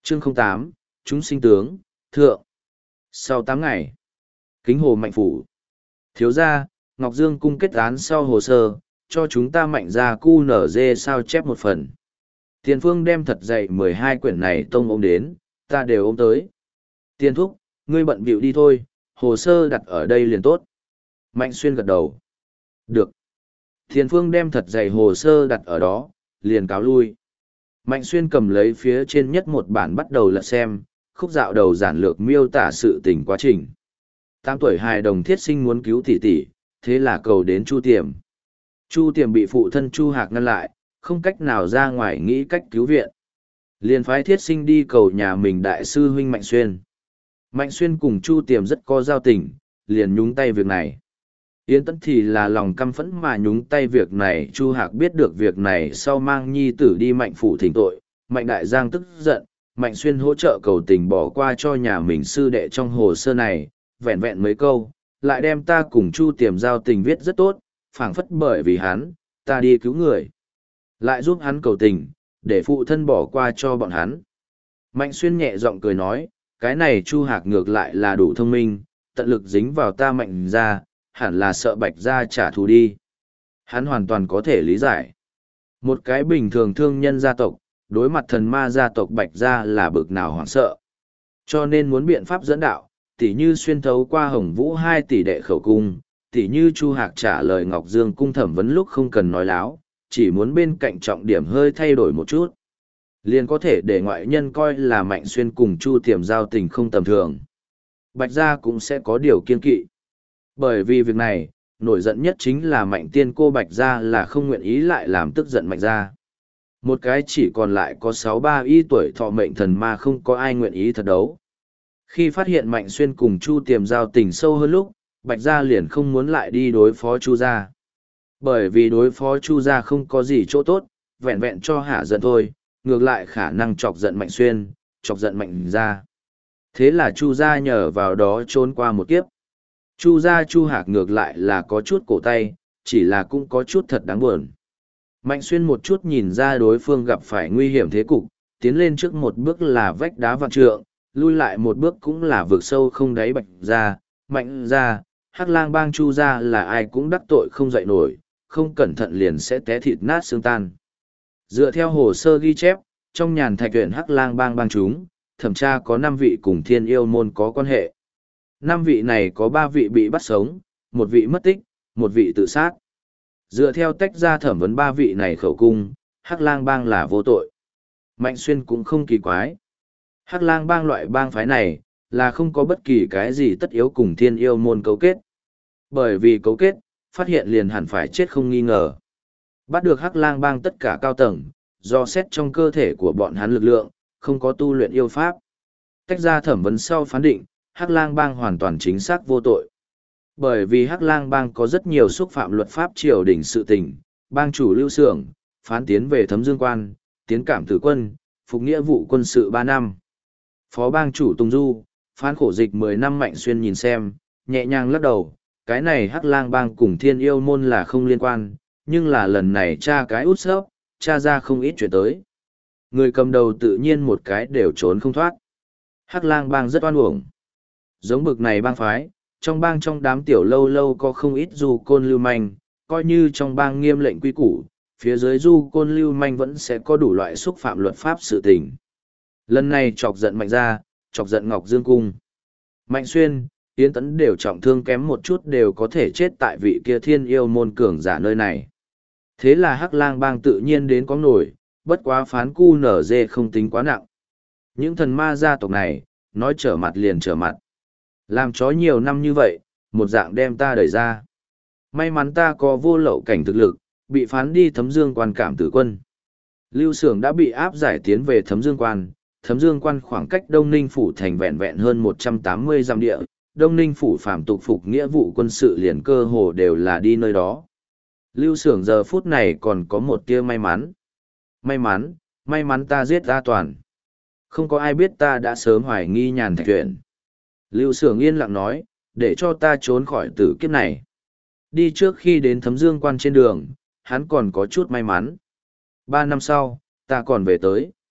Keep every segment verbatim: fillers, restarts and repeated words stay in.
Chương không tám, chúng sinh tướng, thượng. Sau tám ngày, Kính Hồ Mạnh Phủ. Thiếu gia, Ngọc Dương cung kết án sau hồ sơ, cho chúng ta Mạnh gia cu nở dê sao chép một phần. Tiền Phương đem thật dày mười hai quyển này tông ôm đến, ta đều ôm tới. Tiền thúc, ngươi bận bịu đi thôi, hồ sơ đặt ở đây liền tốt. Mạnh Xuyên gật đầu. Được. Tiền Phương đem thật dày hồ sơ đặt ở đó, liền cáo lui. Mạnh Xuyên cầm lấy phía trên nhất một bản bắt đầu lật xem, khúc dạo đầu giản lược miêu tả sự tình quá trình. Tám tuổi hài đồng thiết sinh muốn cứu tỷ tỷ, thế là cầu đến Chu Tiềm. Chu Tiềm bị phụ thân Chu Hạc ngăn lại, không cách nào ra ngoài nghĩ cách cứu viện. Liền phái thiết sinh đi cầu nhà mình đại sư huynh Mạnh Xuyên. Mạnh Xuyên cùng Chu Tiềm rất có giao tình, liền nhúng tay việc này. Yến Tẫn thì là lòng căm phẫn mà nhúng tay việc này. Chu Hạc biết được việc này sau mang nhi tử đi Mạnh phủ thỉnh tội. Mạnh Đại Giang tức giận, Mạnh Xuyên hỗ trợ cầu tình bỏ qua cho nhà mình sư đệ trong hồ sơ này, vẹn vẹn mấy câu, lại đem ta cùng Chu Tiềm giao tình viết rất tốt, phảng phất bởi vì hắn, ta đi cứu người. Lại giúp hắn cầu tình, để phụ thân bỏ qua cho bọn hắn. Mạnh Xuyên nhẹ giọng cười nói, cái này Chu Hạc ngược lại là đủ thông minh, tận lực dính vào ta Mạnh gia, hẳn là sợ Bạch gia trả thù đi. Hắn hoàn toàn có thể lý giải. Một cái bình thường thương nhân gia tộc, đối mặt thần ma gia tộc Bạch gia là bực nào hoảng sợ. Cho nên muốn biện pháp dẫn đạo, tỉ như xuyên thấu qua Hồng Vũ hai tỷ đệ khẩu cung, tỉ như Chu Hạc trả lời Ngọc Dương cung thẩm vấn lúc không cần nói láo, chỉ muốn bên cạnh trọng điểm hơi thay đổi một chút. Liền có thể để ngoại nhân coi là Mạnh Xuyên cùng Chu Tiềm giao tình không tầm thường. Bạch gia cũng sẽ có điều kiên kỵ. Bởi vì việc này, nổi giận nhất chính là Mạnh tiên cô Bạch gia là không nguyện ý lại làm tức giận Mạnh gia. Một cái chỉ còn lại có sáu ba y tuổi thọ mệnh thần ma không có ai nguyện ý thật đấu. Khi phát hiện Mạnh Xuyên cùng Chu Tiềm giao tình sâu hơn lúc, Bạch gia liền không muốn lại đi đối phó Chu gia. Bởi vì đối phó Chu gia không có gì chỗ tốt, vẹn vẹn cho hạ giận thôi, ngược lại khả năng chọc giận Mạnh Xuyên, chọc giận Mạnh gia. Thế là Chu gia nhờ vào đó trốn qua một kiếp. Chu gia Chu Hạc ngược lại là có chút cổ tay, chỉ là cũng có chút thật đáng buồn. Mạnh Xuyên một chút nhìn ra đối phương gặp phải nguy hiểm thế cục, tiến lên trước một bước là vách đá vạn trượng, lui lại một bước cũng là vực sâu không đáy. Bạch gia, Mạnh gia, Hắc Lang bang Chu gia là ai cũng đắc tội không dậy nổi, không cẩn thận liền sẽ té thịt nát xương tan. Dựa theo hồ sơ ghi chép, trong nhàn thạch huyện Hắc Lang bang bang chúng, thẩm tra có năm vị cùng Thiên Yêu môn có quan hệ. Năm vị này có ba vị bị bắt sống, một vị mất tích, một vị tự sát. Dựa theo tách ra thẩm vấn ba vị này khẩu cung, Hắc Lang bang là vô tội. Mạnh Xuyên cũng không kỳ quái. Hắc Lang bang loại bang phái này, là không có bất kỳ cái gì tất yếu cùng Thiên Yêu môn cấu kết. Bởi vì cấu kết, phát hiện liền hẳn phải chết không nghi ngờ. Bắt được Hắc Lang bang tất cả cao tầng, do xét trong cơ thể của bọn hắn lực lượng, không có tu luyện yêu pháp. Tách ra thẩm vấn sau phán định, Hắc Lang bang hoàn toàn chính xác vô tội. Bởi vì Hắc Lang bang có rất nhiều xúc phạm luật pháp triều đình sự tình, bang chủ Lưu Xưởng, phán tiến về Thấm Dương quan, tiến cảm tử quân, phục nghĩa vụ quân sự ba năm. Phó bang chủ Tùng Du, phán khổ dịch mười năm. Mạnh Xuyên nhìn xem, nhẹ nhàng lắc đầu, cái này Hắc Lang bang cùng Thiên Yêu môn là không liên quan, nhưng là lần này tra cái út xớp, tra ra không ít chuyện tới. Người cầm đầu tự nhiên một cái đều trốn không thoát. Hắc Lang bang rất oan uổng. Giống bực này bang phái, trong bang trong đám tiểu lâu lâu có không ít du côn lưu manh, coi như trong bang nghiêm lệnh quy củ, phía dưới du côn lưu manh vẫn sẽ có đủ loại xúc phạm luật pháp sự tình. Lần này chọc giận Mạnh gia, chọc giận Ngọc Dương cung. Mạnh Xuyên, Yến Tẫn đều trọng thương kém một chút đều có thể chết tại vị kia Thiên Yêu môn cường giả nơi này. Thế là Hắc Lang bang tự nhiên đến có nổi, bất quá phán cu nở dê không tính quá nặng. Những thần ma gia tộc này, nói trở mặt liền trở mặt. Làm chó nhiều năm như vậy, một dạng đem ta đẩy ra. May mắn ta có vô lậu cảnh thực lực, bị phán đi Thấm Dương quan cảm tử quân. Lưu Xưởng đã bị áp giải tiến về Thấm Dương quan. Thấm Dương quan khoảng cách Đông Ninh phủ thành vẹn vẹn hơn một trăm tám mươi dặm địa. Đông Ninh phủ phạm tục phục nghĩa vụ quân sự liền cơ hồ đều là đi nơi đó. Lưu Xưởng giờ phút này còn có một tia may mắn. May mắn, may mắn ta giết A Toàn. Không có ai biết ta đã sớm hoài nghi nhàn thạch chuyện. Lưu Xưởng yên lặng nói, để cho ta trốn khỏi tử kiếp này. Đi trước khi đến Thấm Dương quan trên đường, hắn còn có chút may mắn. Ba năm sau, ta còn về tới.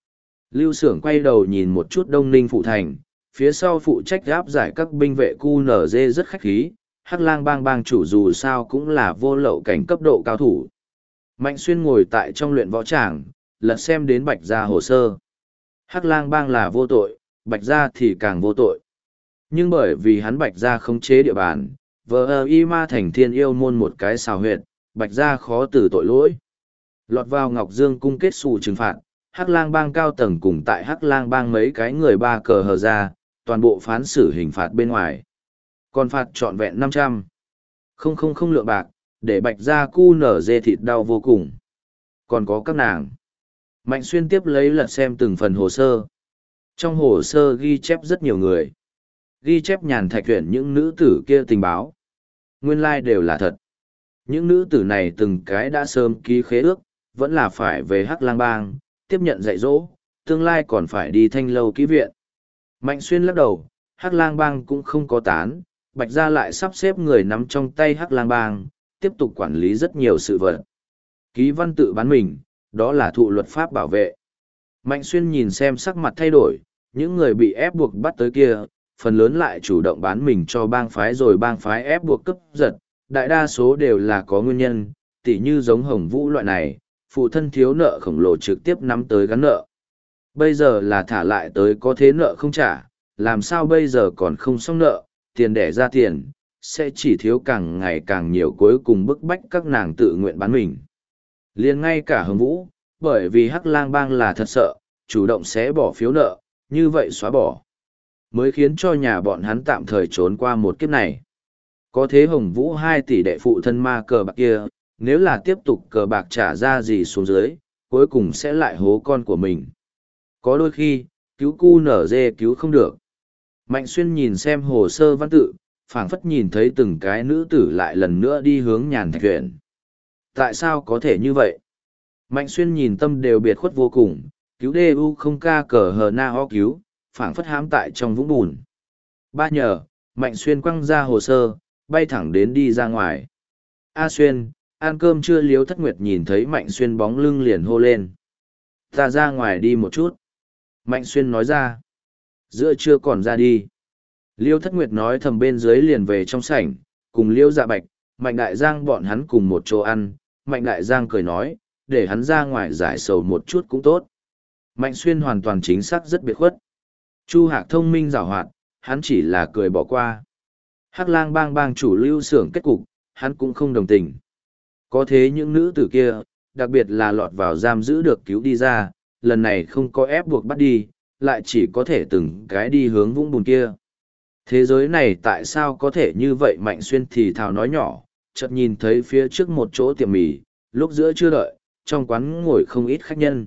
Lưu Xưởng quay đầu nhìn một chút Đông Ninh Phụ Thành, phía sau phụ trách áp giải các binh vệ cu nở dê rất khách khí, Hắc Lang bang bang chủ dù sao cũng là vô lậu cảnh cấp độ cao thủ. Mạnh Xuyên ngồi tại trong luyện võ tràng, lật xem đến Bạch Gia hồ sơ. Hắc Lang bang là vô tội, Bạch Gia thì càng vô tội. Nhưng bởi vì hắn Bạch Gia khống chế địa bàn, vờ y ma thành thiên yêu môn một cái xào huyệt, Bạch Gia khó từ tội lỗi. Lọt vào Ngọc Dương cung kết xù trừng phạt, Hắc Lang bang cao tầng cùng tại Hắc Lang bang mấy cái người ba cờ hờ ra, toàn bộ phán xử hình phạt bên ngoài. Còn phạt trọn vẹn năm trăm. Không không không lượng bạc, để Bạch Gia cu nở dê thịt đau vô cùng. Còn có các nàng. Mạnh Xuyên tiếp lấy lật xem từng phần hồ sơ. Trong hồ sơ ghi chép rất nhiều người. Ghi chép Nhàn Thạch Huyền những nữ tử kia tình báo. Nguyên lai like đều là thật. Những nữ tử này từng cái đã sớm ký khế ước, vẫn là phải về Hắc Lang bang, tiếp nhận dạy dỗ, tương lai còn phải đi Thanh Lâu ký viện. Mạnh Xuyên lắc đầu, Hắc Lang bang cũng không có tán, Bạch Gia lại sắp xếp người nắm trong tay Hắc Lang bang, tiếp tục quản lý rất nhiều sự vật. Ký văn tự bán mình, đó là thụ luật pháp bảo vệ. Mạnh Xuyên nhìn xem sắc mặt thay đổi, những người bị ép buộc bắt tới kia, phần lớn lại chủ động bán mình cho bang phái rồi bang phái ép buộc cướp giật, đại đa số đều là có nguyên nhân, tỉ như giống Hồng Vũ loại này, phụ thân thiếu nợ khổng lồ trực tiếp nắm tới gắn nợ. Bây giờ là thả lại tới có thế nợ không trả, làm sao bây giờ còn không xong nợ, tiền đẻ ra tiền, sẽ chỉ thiếu càng ngày càng nhiều, cuối cùng bức bách các nàng tự nguyện bán mình. Liền ngay cả Hồng Vũ, bởi vì Hắc Lang bang là thật sợ, chủ động sẽ bỏ phiếu nợ, như vậy xóa bỏ. Mới khiến cho nhà bọn hắn tạm thời trốn qua một kiếp này. Có thế Hồng Vũ hai tỷ đệ phụ thân ma cờ bạc kia, nếu là tiếp tục cờ bạc trả ra gì xuống dưới, cuối cùng sẽ lại hố con của mình. Có đôi khi, cứu cu nở dê cứu không được. Mạnh Xuyên nhìn xem hồ sơ văn tự, phảng phất nhìn thấy từng cái nữ tử lại lần nữa đi hướng Nhàn Thạch Huyền. Tại sao có thể như vậy? Mạnh Xuyên nhìn tâm đều biệt khuất vô cùng, cứu đê u không ca cờ hờ na ho cứu, phảng phất hãm tại trong vũng bùn. Ba nhờ, Mạnh Xuyên quăng ra hồ sơ, bay thẳng đến đi ra ngoài. A Xuyên, ăn cơm chưa? Liếu Thất Nguyệt nhìn thấy Mạnh Xuyên bóng lưng liền hô lên. Ta ra ngoài đi một chút. Mạnh Xuyên nói ra. Giữa trưa còn ra đi. Liêu Thất Nguyệt nói thầm bên dưới liền về trong sảnh, cùng Liêu Dạ Bạch, Mạnh Đại Giang bọn hắn cùng một chỗ ăn. Mạnh Đại Giang cười nói, để hắn ra ngoài giải sầu một chút cũng tốt. Mạnh Xuyên hoàn toàn chính xác rất biệt khuất. Chu Hạc thông minh giàu hoạt, hắn chỉ là cười bỏ qua. Hắc Lang bang bang chủ Lưu Xưởng kết cục, hắn cũng không đồng tình. Có thế những nữ tử kia, đặc biệt là lọt vào giam giữ được cứu đi ra, lần này không có ép buộc bắt đi, lại chỉ có thể từng cái đi hướng vũng bùn kia. Thế giới này tại sao có thể như vậy? Mạnh Xuyên thì thào nói nhỏ, chợt nhìn thấy phía trước một chỗ tiệm mì, lúc giữa chưa đợi, trong quán ngồi không ít khách nhân.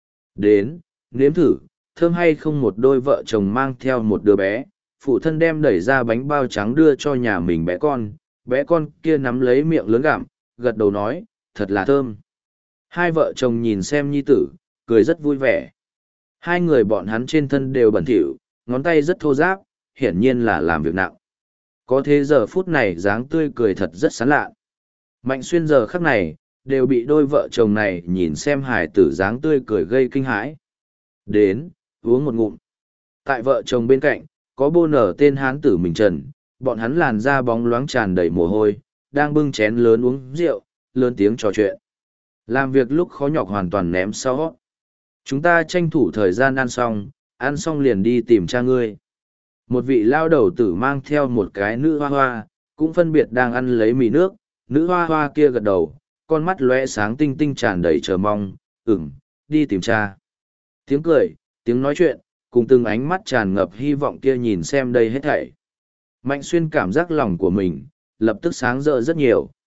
Đến, nếm thử, thơm hay không? Một đôi vợ chồng mang theo một đứa bé, phụ thân đem đẩy ra bánh bao trắng đưa cho nhà mình bé con, bé con kia nắm lấy miệng lớn gặm, gật đầu nói, thật là thơm. Hai vợ chồng nhìn xem nhi tử, cười rất vui vẻ. Hai người bọn hắn trên thân đều bẩn thỉu, ngón tay rất thô ráp, hiển nhiên là làm việc nặng. Có thế giờ phút này dáng tươi cười thật rất sán lạ. Mạnh Xuyên giờ khắc này, đều bị đôi vợ chồng này nhìn xem hài tử dáng tươi cười gây kinh hãi. Đến, uống một ngụm. Tại vợ chồng bên cạnh, có bô nở tên hán tử mình trần, bọn hắn làn da bóng loáng tràn đầy mồ hôi, đang bưng chén lớn uống rượu, lớn tiếng trò chuyện. Làm việc lúc khó nhọc hoàn toàn ném sau. Chúng ta tranh thủ thời gian ăn xong, ăn xong liền đi tìm cha ngươi. Một vị lao đầu tử mang theo một cái nữ hoa hoa, cũng phân biệt đang ăn lấy mì nước, nữ hoa hoa kia gật đầu, con mắt lóe sáng tinh tinh tràn đầy chờ mong, ừm, đi tìm cha. Tiếng cười, tiếng nói chuyện, cùng từng ánh mắt tràn ngập hy vọng kia nhìn xem đây hết thảy. Mạnh Xuyên cảm giác lòng của mình, lập tức sáng rỡ rất nhiều.